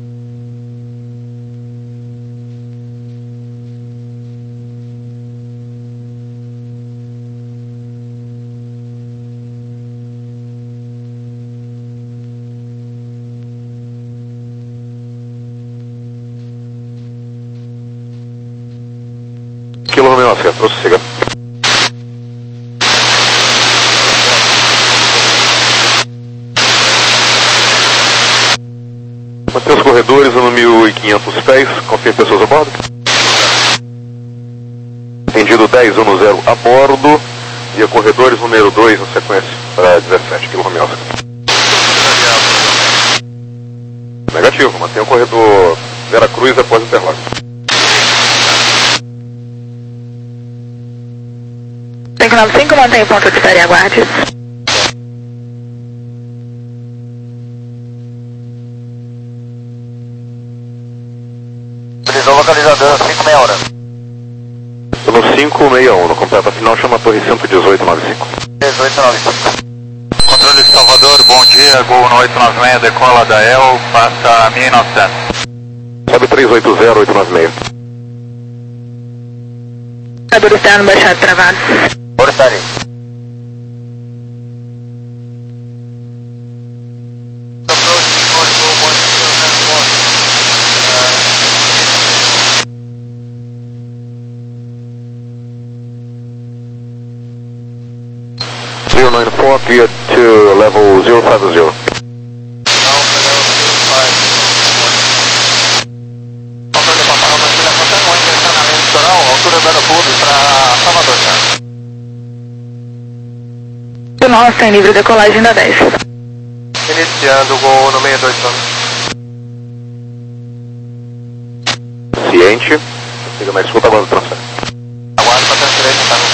Kilo Romeo Oscar, prossiga. Mantém os corredores no mil e quinhentos pés, confia pessoas a bordo. Entendido dez um zero a bordo, e a corredores número dois na sequência para dezessete, Kilo Romeo Oscar. Negativo, mantém o corredor Vera Cruz após o interlóquio. cinco nove cinco, mantém ponto de espera e aguarde. Utilizou o localizador cinco meia hora. No cinco seis um, no completa final, chama a torre cento e dezoito noventa e cinco. dezoito noventa e cinco. Controle de Salvador, bom dia, Gol no oito nove seis, decola da E L, passa mil e novecentos. Sobe três oito zero oito nove seis. Carregador externo baixado travado. Por estar aí. zero nine four, clear to level zero five zero. Altura do aeroporto para Salvador, cara. Nossa, tem livre decolagem da dez. Iniciando o gol no seis dois um. Ciente. Siga mais escuta, agora transfere. Aguardo para transferência, tá?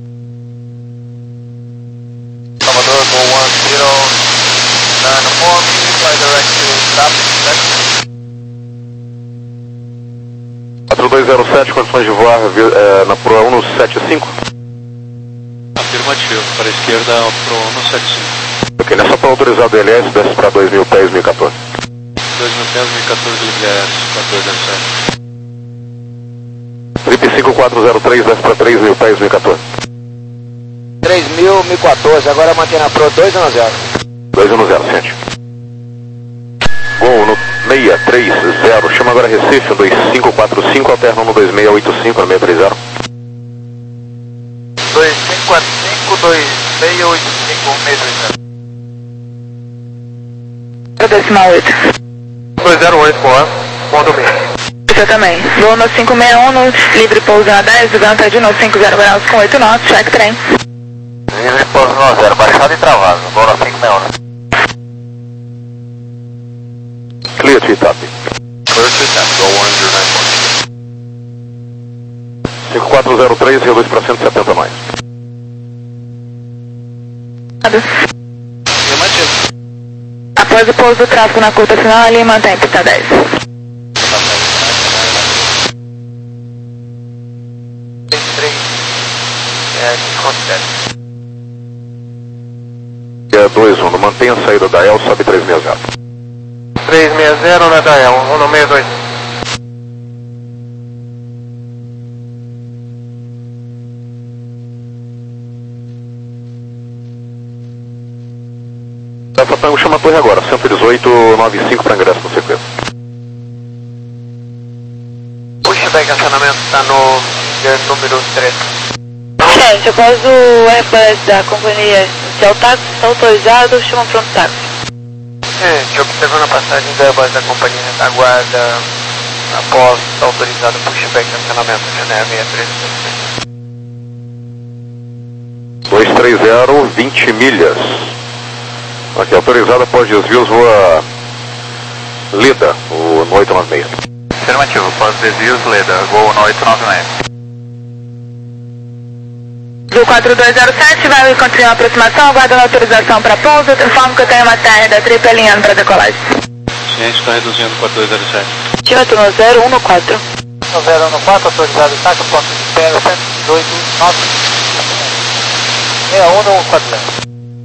Salvador, gol one zero. Nine four, fly direct to stop. quatro dois zero sete, condições de voar é, na Pro um no sete cinco. Afirmativo, para a esquerda Pro um no sete cinco. Ok, nessa para autorizado o L S, desce para dois mil pés, mil e quatorze. dois mil pés, mil e quatorze L S, quatro dois zero sete. Trip cinco quatro zero três, desce para três mil pés, mil e quatorze. três mil, mil e quatorze, agora mantém na Pro dois um zero. dois um zero, ciente. Gol no seis três zero, chama agora Recife, dois cinco quatro cinco, alterna no dois seis oito cinco, no seis três zero. dois cinco quatro cinco, dois seis oito cinco, seis três zero. Decimal oito. dois zero oito, boa. Bom domingo. Você também. Voo no cinco seis um, no livre pouso na dez, vanta de novo cinco zero graus com oito knots, check trem. Livre pouso no zero, baixado e travado. Gol no cinco seis um. Clear to top. Clear to top, go one zero nine four. cinco quatro zero três, reduz para cento e setenta mais. Afirmativo. Após o pouso do tráfego na curta final, a linha mantém pista dez. três, é, considere. É dois um, mantém a saída da E L, sobe três seis zero. três seis zero na da E L, um no seis dois. Tango chama a torre agora, cento e dezoito, noventa e cinco para ingresso no circuito. Pushback, acionamento está no número três. Gente, após o R P S da companhia inicial táxi está autorizado, chama pronto táxi. Gente, observando a passagem da base da companhia retaguarda, após autorizado pushback, acionamento, Janela seis três três. dois três zero, vinte milhas. Aqui, autorizado após desvios, voa Leda, o no oito nove seis. Afirmativo, após desvios, Leda, voo no oito nove seis. Do quatro dois zero sete, vai continuar a aproximação, aguardando autorização para pouso. Informo que eu tenho uma terra da triple alinhando para decolagem. Gente, está reduzindo quatro dois zero sete. Tímetro no zero um quatro. No zero um quatro, autorizado táxi, ponto de espera, cento e dezoito, nove seis um quatro zero.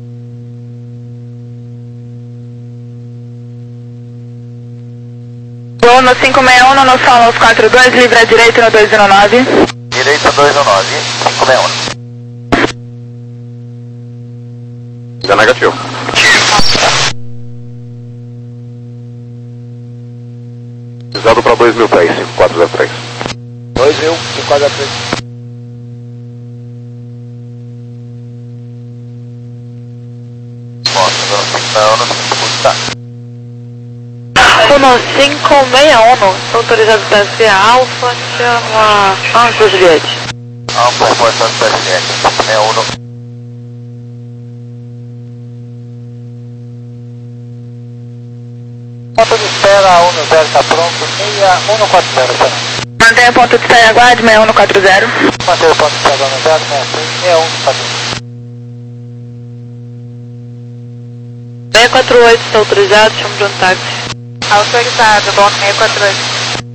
Vou no cinco seis um, no solo aos quatro dois, livre à direita no dois zero nove. Direita dois um nove, cinco seis um. Ainda negativo. Visado para dois mil pés, cinco quatro zero três. dois mil, cinco quatro zero três. Uno cinco seis um, autorizado para ser Alfa, chama Alfa Juliette. Alfa, reforçando para Juliette, cinco seis um. Ponto de espera, um zero está pronto, seis um quatro zero, senhor. Mantenha o ponto de espera, aguarde, seis um quatro zero. Manter o ponto de espera, um zero, seis seis um quatro zero. seis quatro oito está autorizado, chama pronto táxi. Autorizado, bom seis quatro oito.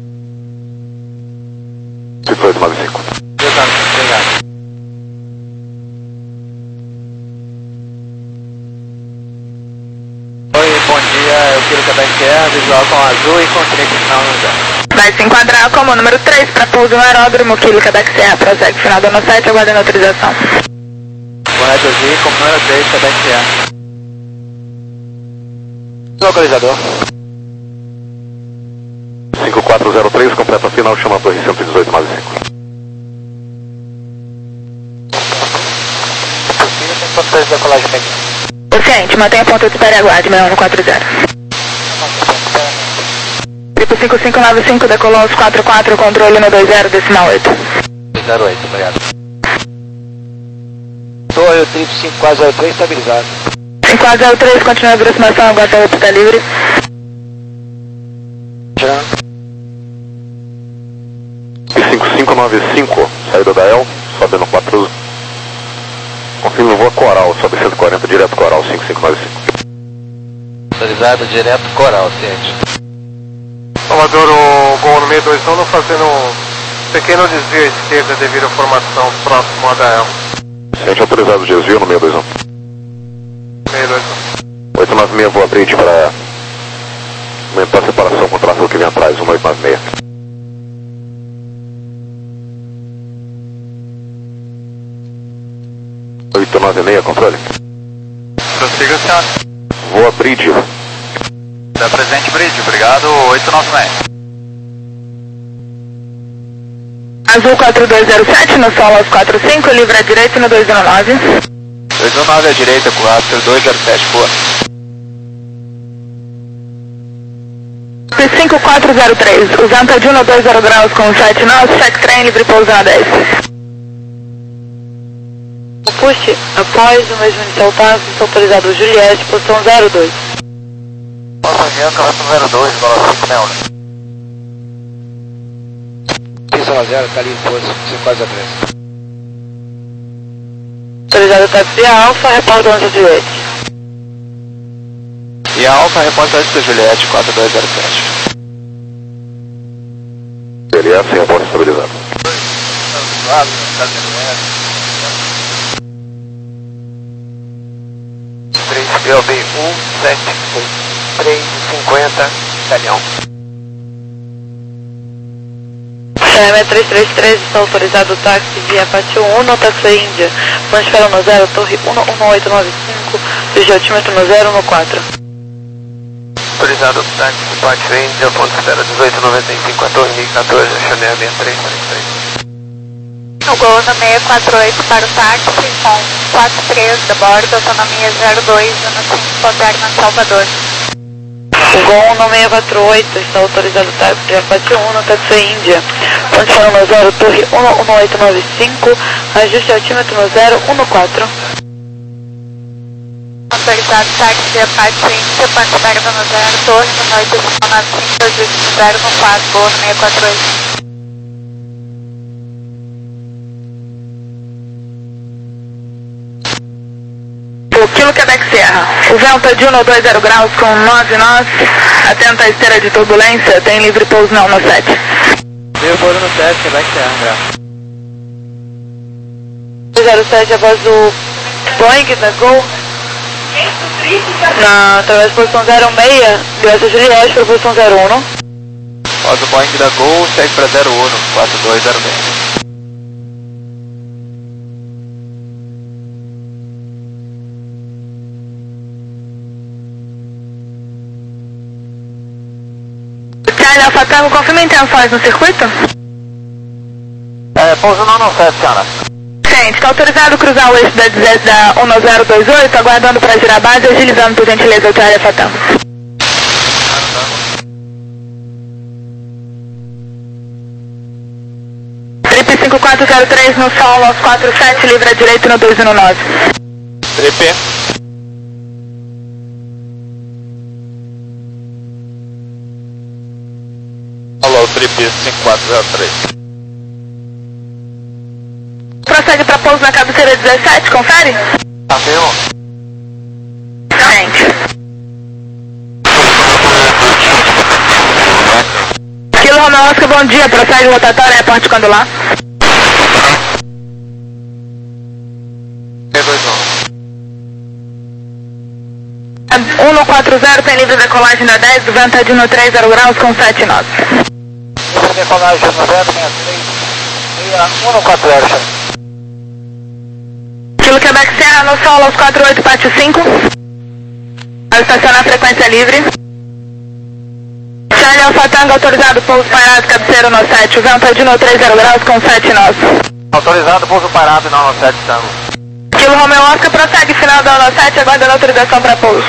cinco oito nove cinco. Obrigado. Oi, bom dia, eu quero Quebec Air, visual com azul e com trinta final no zero. Vai se enquadrar como número três para pouso no aeródromo, Kilo Quebec Serra, prossegue final do ano sete, aguardando autorização. Vou reduzir como número três, Quebec Air. Localizador. cinco quatro zero três, completa final, chama a torre cento e dezoito, nove cinco. Possível, tem condições de decolagem bem. Paciente, mantenha ponto de espera e aguarde, seis um quatro zero. Tipo cinco cinco nove cinco, decolou aos quatro quatro, controle no dois zero, decimal oito. zero oito, obrigado. Torre triplo cinco quatro zero três, estabilizado. cinco quatro zero três, continua a aproximação, aguarda a pista livre. Já. cinco cinco nove cinco, saída da El, sobe no quatro. Confirma o voo Coral, sobe cento e quarenta, direto Coral, cinco cinco nove cinco. Autorizado direto Coral, ciente. Salvador, o voo no seis dois um, fazendo um pequeno desvio à esquerda devido à formação próximo à da El. Ciente, autorizado desvio no seis dois um. seis dois um. oito nove seis, voa bridge para aumentar a separação com o tráfego que vem atrás, um oito nove seis. oito nove seis, controle. Prossiga, senhor. Voa bridge. Da presente bridge, obrigado, oito nove seis. Azul quatro dois zero sete, no solo aos quatro cinco, livre à direita no dois zero nove. dois um nove à direita, quatro dois zero sete, boa. cinco quatro zero três, usando a Juno dois zero graus com sete nós, check train, livre pouso na dez. O push, após o mesmo inicial táxi, está autorizado Juliette, posição zero dois. Nossa, Bianca, vai pro zero dois, bola cinco seis um. Pista zero, está ali em pose, cinco quatro zero três. Autorizado táxi Alfa, reporta onde Juliette. E a Alfa reporta antes da Juliette, quatro dois zero sete. L S, reporte estabilizado. três B O B um sete oito três cinquenta, Italião. Chama três três três, está autorizado o táxi via Pátio um, no táxi Índia. Vamos esperar no zero, torre um um oito nove cinco, seja altímetro no zero um quatro. Autorizado táxi de Pátio Índia, ponto espera dezoito noventa e cinco a Torre mil e quatorze, Chanel seis três três três. O Gol no seiscentos e quarenta e oito para o táxi, com quatro três da bordo, autonomia zero dois, Uno cinco, Alterna Salvador. O Gol no seiscentos e quarenta e oito está autorizado táxi de Pátio Uno, táxi Índia. Ponte final no zero, Torre um um oito nove cinco, ajuste altímetro no zero um quatro. Autorizado táxi de Pátio Índia, ponte espera no zero, Torre um oito nove cinco, ajuste no zero um quatro, Gol no seiscentos e quarenta e oito. O Kilo Quebec Serra, o vento é de um dois zero graus com nove nós, atenta à esteira de turbulência, tem livre pouso não no sete. Livre pouso no sete, Quebec Serra. zero sete após o Boeing da Gol, na através da posição zero seis, direção Juliette para a posição zero um. Após o Boeing da Gol, segue para zero um, quatro dois zero seis. Alfa Tango, confirma intenções no circuito? É, pouso não no sete, senhora. Gente, está autorizado cruzar o eixo da, da um zero dois oito, aguardando para girar a base e agilizando por gentileza o Charlie Alfa Tango. Trip cinco quatro zero três no solo aos quatro sete, livre à direita no dois um nove. Trip. Alô, Trip cinco quatro zero três. Prossegue para pouso na cabeceira dezessete, confere? Afirmo. Gente. Kilo Romeo Oscar, bom dia, prossegue rotatória, reporte quando lá. T dois um. um quatro zero, tem livre decolagem na dez, o vento é de um três zero graus com sete nós. Livre decolagem no zero seis três, um quatro zero. Kilo Quebec Serra no solo aos quatro oito, Pátio cinco. Ao estacionar frequência livre. Charlie Alfa Tango, autorizado pouso parado, cabeceira no sete, o vento é de um três zero graus com sete nós. Autorizado pouso parado, não no sete, Tango. Kilo Romeo Oscar, prossegue final da Ono sete, aguardando autorização para pouso.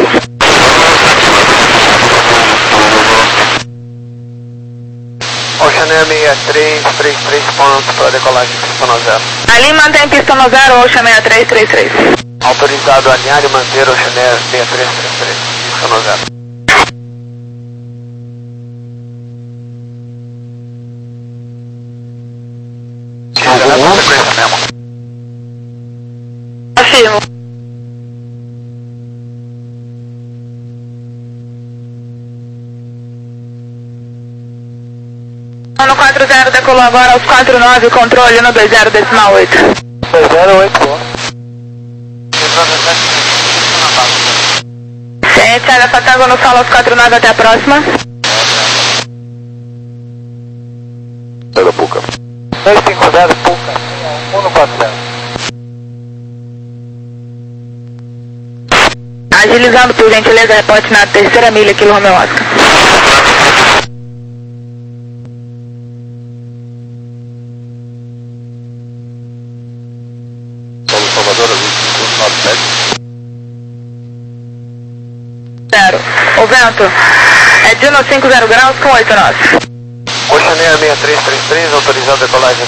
Ocean Air seis três três três pontos para decolagem pista no zero. Ali mantém pista no zero, Ocean seis três três três. Autorizado alinhar e manter Ocean Air seis três três três, pista no zero. Algum frequência mesmo. Afirmo. No quatro zero decolou agora aos quatro nove, controle no dois zero decimal oito. dois zero oito, bom. Gente, Charlie Alfa Tango no solo aos quatro nove, até a próxima. Sai da Puca. dois cinco zero, Puca, um quatro zero. Agilizando por gentileza, reporte na terceira milha, Kilo Romeo Oscar. Solo Salvador, vinte e cinco nove sete. Zero. O vento é de um cinco zero graus com oito nós. Ocean Air seis três três três, autorizado decolagem